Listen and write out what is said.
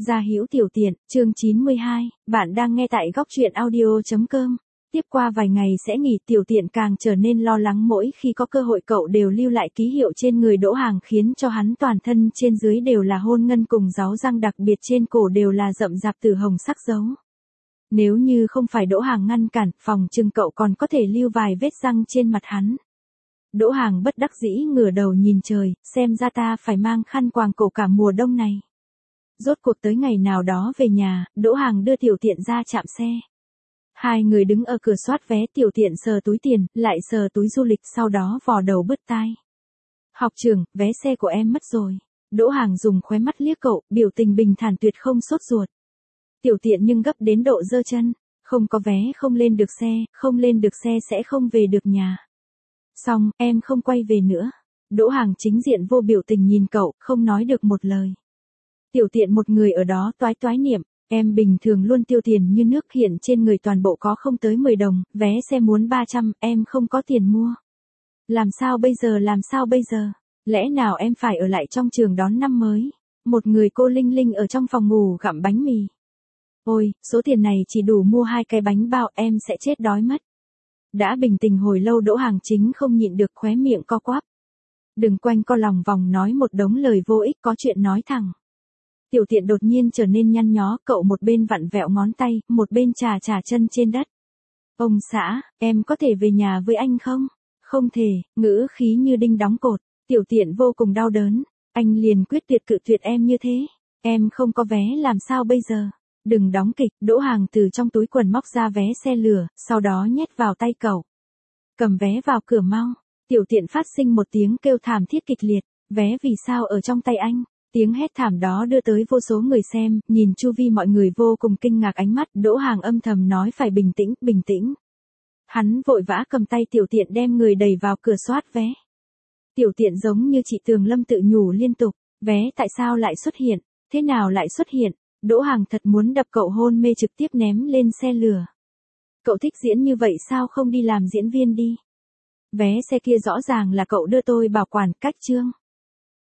Gia Hữu Tiểu Tiện, chương 92, bạn đang nghe tại góc truyện audio.com. Tiếp qua vài ngày sẽ nghỉ, Tiểu Tiện càng trở nên lo lắng, mỗi khi có cơ hội cậu đều lưu lại ký hiệu trên người Đỗ Hàng, khiến cho hắn toàn thân trên dưới đều là hôn ngân cùng dấu răng, đặc biệt trên cổ đều là rậm rạp tử hồng sắc dấu. Nếu như không phải Đỗ Hàng ngăn cản, phòng chừng cậu còn có thể lưu vài vết răng trên mặt hắn. Đỗ Hàng bất đắc dĩ ngửa đầu nhìn trời, xem ra ta phải mang khăn quàng cổ cả mùa đông này. Rốt cuộc tới ngày nào đó về nhà, Đỗ Hàng đưa Tiểu Tiện ra trạm xe. Hai người đứng ở cửa soát vé, Tiểu Tiện sờ túi tiền, lại sờ túi du lịch, sau đó vò đầu bứt tai. Học trưởng, vé xe của em mất rồi. Đỗ Hàng dùng khóe mắt liếc cậu, biểu tình bình thản tuyệt không sốt ruột. Tiểu Tiện nhưng gấp đến độ giơ chân, không có vé không lên được xe, không lên được xe sẽ không về được nhà. Xong, em không quay về nữa. Đỗ Hàng chính diện vô biểu tình nhìn cậu, không nói được một lời. Tiểu Tiện một người ở đó toái toái niệm, em bình thường luôn tiêu tiền như nước, hiện trên người toàn bộ có không tới 10 đồng, vé xe muốn 300, em không có tiền mua. Làm sao bây giờ? Lẽ nào em phải ở lại trong trường đón năm mới? Một người cô Linh Linh ở trong phòng ngủ gặm bánh mì. Ôi, số tiền này chỉ đủ mua 2 cái bánh bao, em sẽ chết đói mất. Đã bình tĩnh hồi lâu, Đỗ Hàng chính không nhịn được, khóe miệng co quắp. Đừng quanh co lòng vòng nói một đống lời vô ích, có chuyện nói thẳng. Tiểu Tiện đột nhiên trở nên nhăn nhó, cậu một bên vặn vẹo ngón tay, một bên chà chân trên đất. Ông xã, em có thể về nhà với anh không? Không thể, ngữ khí như đinh đóng cột. Tiểu Tiện vô cùng đau đớn. Anh liền quyết tuyệt cự tuyệt em như thế. Em không có vé làm sao bây giờ? Đừng đóng kịch. Đỗ Hàng từ trong túi quần móc ra vé xe lửa, sau đó nhét vào tay cậu. Cầm vé vào cửa mau. Tiểu Tiện phát sinh một tiếng kêu thảm thiết kịch liệt. Vé vì sao ở trong tay anh? Tiếng hét thảm đó đưa tới vô số người xem, nhìn chu vi mọi người vô cùng kinh ngạc ánh mắt. Đỗ Hàng âm thầm nói phải bình tĩnh, bình tĩnh. Hắn vội vã cầm tay Tiểu Tiện đem người đẩy vào cửa soát vé. Tiểu Tiện giống như chị Tường Lâm tự nhủ liên tục, vé tại sao lại xuất hiện, thế nào lại xuất hiện? Đỗ Hàng thật muốn đập cậu hôn mê trực tiếp ném lên xe lửa. Cậu thích diễn như vậy sao không đi làm diễn viên đi? Vé xe kia rõ ràng là cậu đưa tôi bảo quản, cách chương.